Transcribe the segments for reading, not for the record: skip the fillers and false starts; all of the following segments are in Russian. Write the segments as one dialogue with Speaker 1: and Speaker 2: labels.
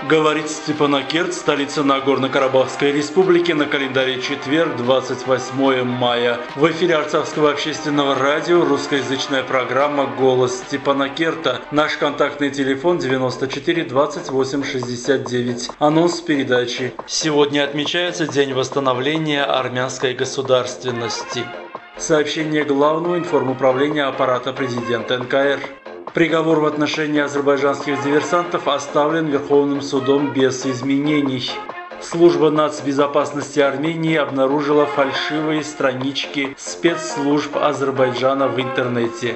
Speaker 1: Говорит Степанакерт, столица Нагорно-Карабахской республики, на календаре четверг, 28 мая. В эфире Арцахского общественного радио русскоязычная программа «Голос Степанакерта». Наш контактный телефон 94 28 69. Анонс передачи. Сегодня отмечается День восстановления армянской государственности. Сообщение Главного информуправления аппарата президента НКР. Приговор в отношении азербайджанских диверсантов оставлен Верховным судом без изменений. Служба нацбезопасности Армении обнаружила фальшивые странички спецслужб Азербайджана в интернете.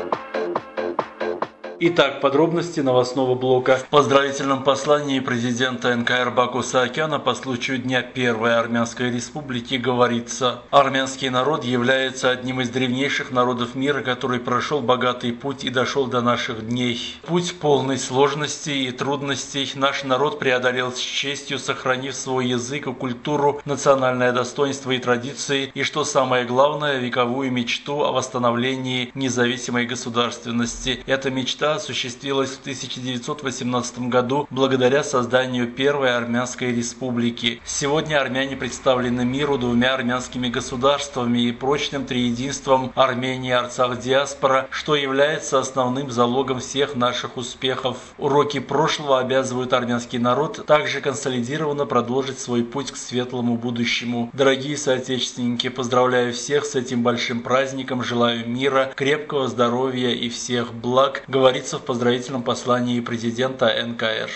Speaker 1: Итак, подробности новостного блока. В поздравительном послании президента НКР Баку Саакяна по случаю Дня Первой Армянской Республики говорится: армянский народ является одним из древнейших народов мира, который прошел богатый путь и дошел до наших дней. Путь полный сложностей и трудностей наш народ преодолел с честью, сохранив свой язык и культуру, национальное достоинство и традиции, и, что самое главное, вековую мечту о восстановлении независимой государственности. Эта мечта осуществилась в 1918 году благодаря созданию Первой Армянской Республики. Сегодня армяне представлены миру двумя армянскими государствами и прочным триединством Армения, Арцах, диаспора, что является основным залогом всех наших успехов. Уроки прошлого обязывают армянский народ также консолидированно продолжить свой путь к светлому будущему. Дорогие соотечественники, поздравляю всех с этим большим праздником, желаю мира, крепкого здоровья и всех благ, говорится в поздравительном послании президента НКР.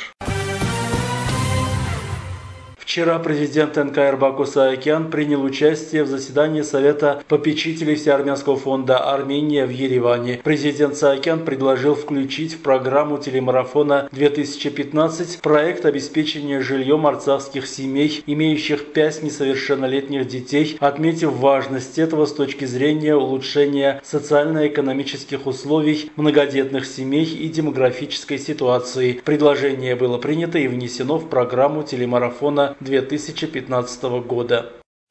Speaker 1: Вчера президент НКР Баку Саакян принял участие в заседании Совета попечителей Всеармянского фонда «Армения» в Ереване. Президент Саакян предложил включить в программу телемарафона 2015 проект обеспечения жильем арцахских семей, имеющих 5 несовершеннолетних детей, отметив важность этого с точки зрения улучшения социально-экономических условий многодетных семей и демографической ситуации. Предложение было принято и внесено в программу телемарафона 2015 года.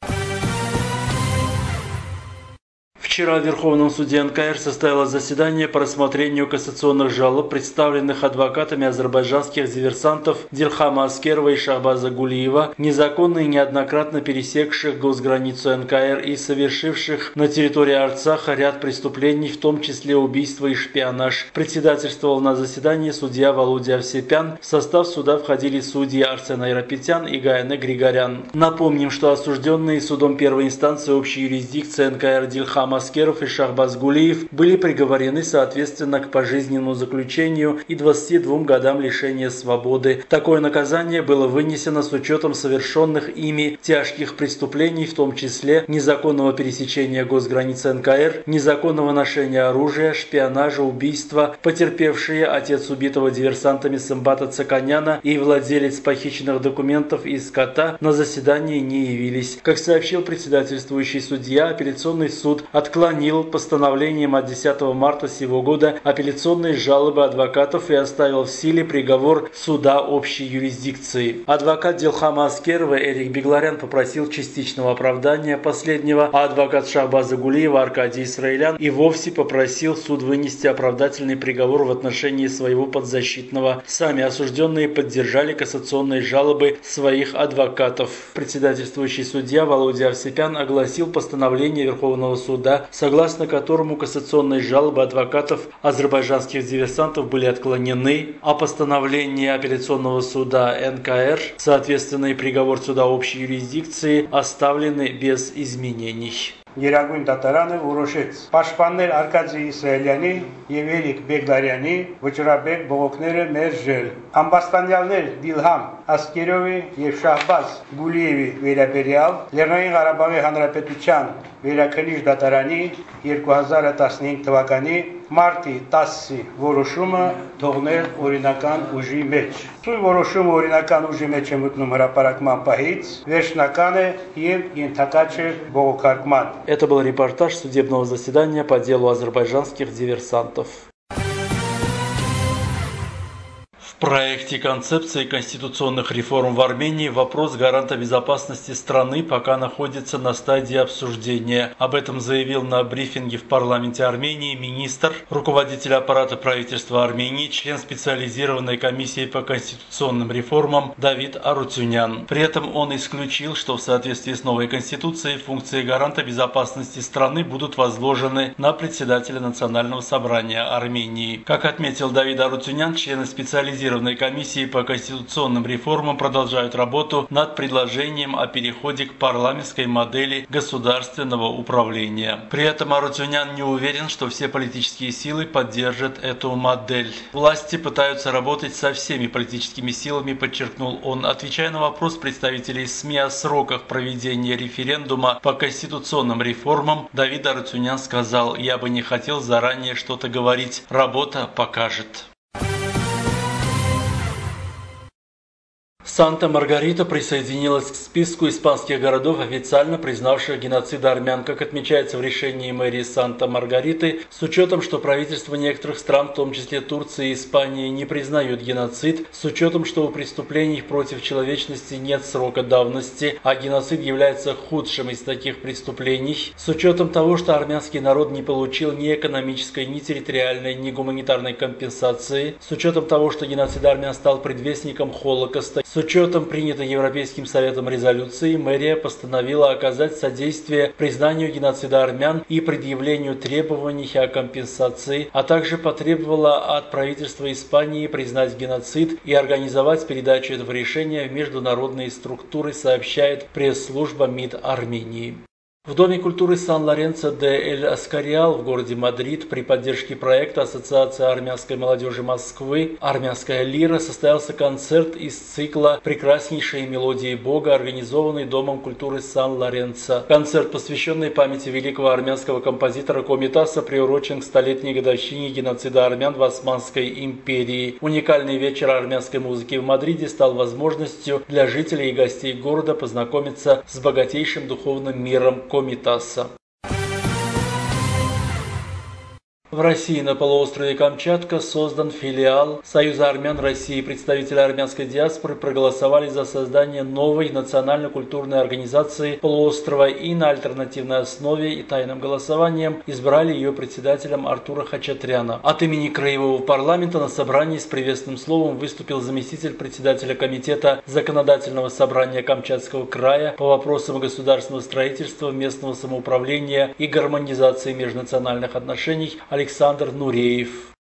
Speaker 1: Вчера в Верховном суде НКР состоялось заседание по рассмотрению кассационных жалоб, представленных адвокатами азербайджанских диверсантов Дилхама Аскерова и Шахбаза Гулиева, незаконно и неоднократно пересекших госграницу НКР и совершивших на территории Арцаха ряд преступлений, в том числе убийство и шпионаж. Председательствовал на заседании судья Володя Овсепян. В состав суда входили судьи Арсен Айрапетян и Гаяне Григорян. Напомним, что осужденные судом первой инстанции общей юрисдикции НКР Дилхам Аскеров и Шахбаз Гулиев были приговорены соответственно к пожизненному заключению и 22 годам лишения свободы. Такое наказание было вынесено с учетом совершенных ими тяжких преступлений, в том числе незаконного пересечения госграницы НКР, незаконного ношения оружия, шпионажа, убийства. Потерпевшие, отец убитого диверсантами Самбата Цаканяна и владелец похищенных документов и скота, на заседании не явились. Как сообщил председательствующий судья, апелляционный суд отклонил постановлением от 10 марта сего года апелляционные жалобы адвокатов и оставил в силе приговор суда общей юрисдикции. Адвокат Дилхама Аскерова Эрик Бегларян попросил частичного оправдания последнего, а адвокат Шахбаза Гулиева Аркадий Исраилян и вовсе попросил суд вынести оправдательный приговор в отношении своего подзащитного. Сами осужденные поддержали кассационные жалобы своих адвокатов. Председательствующий судья Володя Овсепян огласил постановление Верховного суда, согласно которому кассационные жалобы адвокатов азербайджанских диверсантов были отклонены, а постановление апелляционного суда НКР, соответственно и приговор суда общей юрисдикции, оставлены без изменений.
Speaker 2: Գերագույն դատարանը որոշեց պաշտպաններ Արկադի Իսրայելյանի եւ Էրիկ Բեգլարյանի վճռաբեկ բողոքները մերժել։ Ամբաստանյալներ Դիլհամ Ասկերովի եւ Շահբազ Գուլիևի վերաբերյալ Լեռնային Ղարաբաղի Հանրապետության վերաքննիչ դատարանի 2015 թվականի մարտի 10-ի որոշումը թողնել օրինական ուժի մեջ։ Սույն որոշումը օրինական ուժի մեջ է մտնում հրապարակման պահից, վերջնական է եւ ենթակա չէ բողոքարկման։
Speaker 1: Это был репортаж судебного заседания по делу азербайджанских диверсантов. В проекте концепции конституционных реформ в Армении вопрос гаранта безопасности страны пока находится на стадии обсуждения. Об этом заявил на брифинге в парламенте Армении министр, руководитель аппарата правительства Армении, член специализированной комиссии по конституционным реформам Давид Арутюнян. При этом он исключил, что в соответствии с новой конституцией функции гаранта безопасности страны будут возложены на председателя Национального собрания Армении. Как отметил Давид Арутюнян, члены специализированной комиссии по конституционным реформам продолжают работу над предложением о переходе к парламентской модели государственного управления. При этом Арутюнян не уверен, что все политические силы поддержат эту модель. Власти пытаются работать со всеми политическими силами, подчеркнул он. Отвечая на вопрос представителей СМИ о сроках проведения референдума по конституционным реформам, Давид Арутюнян сказал: «Я бы не хотел заранее что-то говорить. Работа покажет». Санта-Маргарита присоединилась к списку испанских городов, официально признавших геноцид армян. Как отмечается в решении мэрии Санта-Маргариты, с учетом, что правительства некоторых стран, в том числе Турции и Испании, не признают геноцид, с учетом, что у преступлений против человечности нет срока давности, а геноцид является худшим из таких преступлений, с учетом того, что армянский народ не получил ни экономической, ни территориальной, ни гуманитарной компенсации, с учетом того, что геноцид армян стал предвестником Холокоста, с учетом принятой Европейским Советом резолюции, мэрия постановила оказать содействие признанию геноцида армян и предъявлению требований о компенсации, а также потребовала от правительства Испании признать геноцид и организовать передачу этого решения в международные структуры, сообщает пресс-служба МИД Армении. В Доме культуры Сан-Лоренцо де Эль-Аскориал в городе Мадрид при поддержке проекта Ассоциации армянской молодежи Москвы «Армянская лира» состоялся концерт из цикла «Прекраснейшие мелодии Бога», организованный Домом культуры Сан-Лоренцо. Концерт, посвященный памяти великого армянского композитора Комитаса, приурочен к столетней годовщине геноцида армян в Османской империи. Уникальный вечер армянской музыки в Мадриде стал возможностью для жителей и гостей города познакомиться с богатейшим духовным миром Комитаса. В России на полуострове Камчатка создан филиал Союза армян России. Представители армянской диаспоры проголосовали за создание новой национально-культурной организации полуострова и на альтернативной основе и тайным голосованием избрали ее председателем Артура Хачатряна. От имени Краевого парламента на собрании с приветственным словом выступил заместитель председателя комитета Законодательного собрания Камчатского края по вопросам государственного строительства, местного самоуправления и гармонизации межнациональных отношений Александр Нуреев.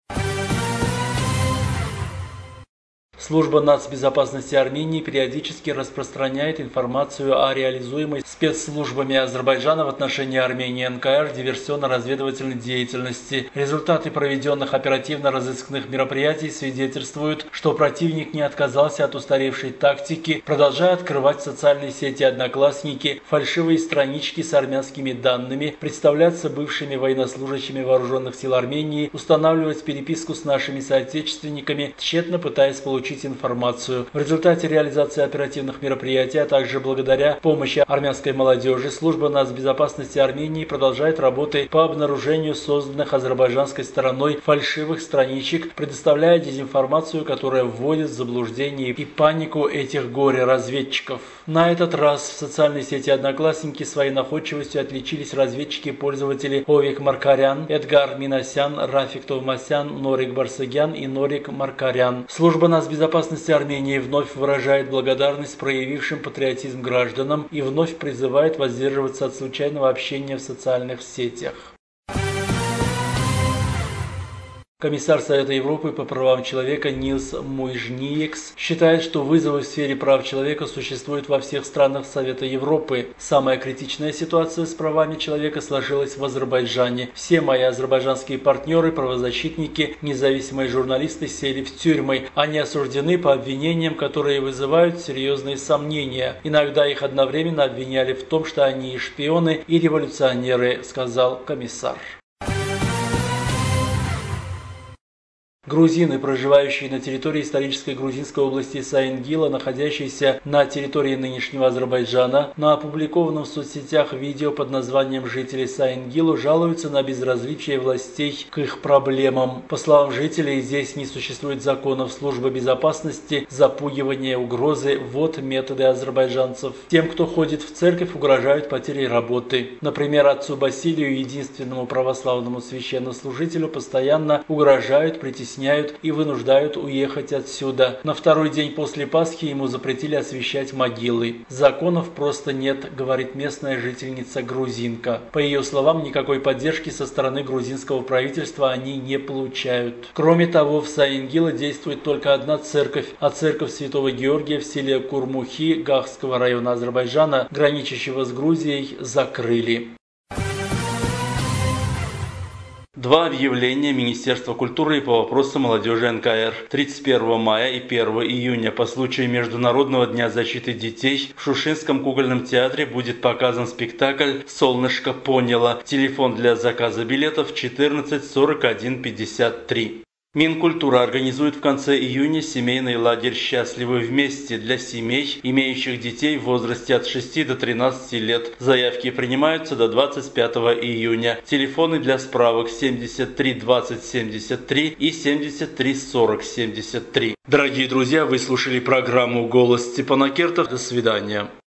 Speaker 1: Служба нацбезопасности Армении периодически распространяет информацию о реализуемой спецслужбами Азербайджана в отношении Армении НКР диверсионно-разведывательной деятельности. Результаты проведенных оперативно-розыскных мероприятий свидетельствуют, что противник не отказался от устаревшей тактики, продолжая открывать в социальной сети «Одноклассники» фальшивые странички с армянскими данными, представляться бывшими военнослужащими вооруженных сил Армении, устанавливать переписку с нашими соотечественниками, тщетно пытаясь получить информацию. В результате реализации оперативных мероприятий, а также благодаря помощи армянской молодежи, служба нацбезопасности Армении продолжает работы по обнаружению созданных азербайджанской стороной фальшивых страничек, предоставляя дезинформацию, которая вводит в заблуждение и панику этих горе-разведчиков. На этот раз в социальной сети «Одноклассники» своей находчивостью отличились разведчики-пользователи Овик Маркарян, Эдгар Минасян, Рафик Товмасян, Норик Барсагян и Норик Маркарян. Служба нацбезопасности Армении вновь выражает благодарность проявившим патриотизм гражданам и вновь призывает воздерживаться от случайного общения в социальных сетях. Комиссар Совета Европы по правам человека Нилс Муйжниекс считает, что вызовы в сфере прав человека существуют во всех странах Совета Европы. Самая критичная ситуация с правами человека сложилась в Азербайджане. Все мои азербайджанские партнеры, правозащитники, независимые журналисты сели в тюрьмы. Они осуждены по обвинениям, которые вызывают серьезные сомнения. Иногда их одновременно обвиняли в том, что они и шпионы, и революционеры, сказал комиссар. Грузины, проживающие на территории исторической грузинской области Сайынгила, находящейся на территории нынешнего Азербайджана, на опубликованном в соцсетях видео под названием «Жители Сайынгилу» жалуются на безразличие властей к их проблемам. По словам жителей, здесь не существует законов службы безопасности, запугивания, угрозы – вот методы азербайджанцев. Тем, кто ходит в церковь, угрожают потерей работы. Например, отцу Басилию, единственному православному священнослужителю, постоянно угрожают, притесняют и вынуждают уехать отсюда. На второй день после Пасхи ему запретили освящать могилы. Законов просто нет, говорит местная жительница-грузинка. По ее словам, никакой поддержки со стороны грузинского правительства они не получают. Кроме того, в Сайынгиле действует только одна церковь, а церковь Святого Георгия в селе Курмухи Гахского района Азербайджана, граничащего с Грузией, закрыли. Два объявления Министерства культуры по вопросам молодежи НКР. 31 мая и 1 июня по случаю Международного дня защиты детей в Шушинском кукольном театре будет показан спектакль «Солнышко поняло». Телефон для заказа билетов 14 41 53. Минкультура организует в конце июня семейный лагерь «Счастливы вместе» для семей, имеющих детей в возрасте от 6 до 13 лет. Заявки принимаются до 25 июня. Телефоны для справок 73 20 73 и 73 40 73. Дорогие друзья, вы слушали программу «Голос Степана Кертов». До свидания.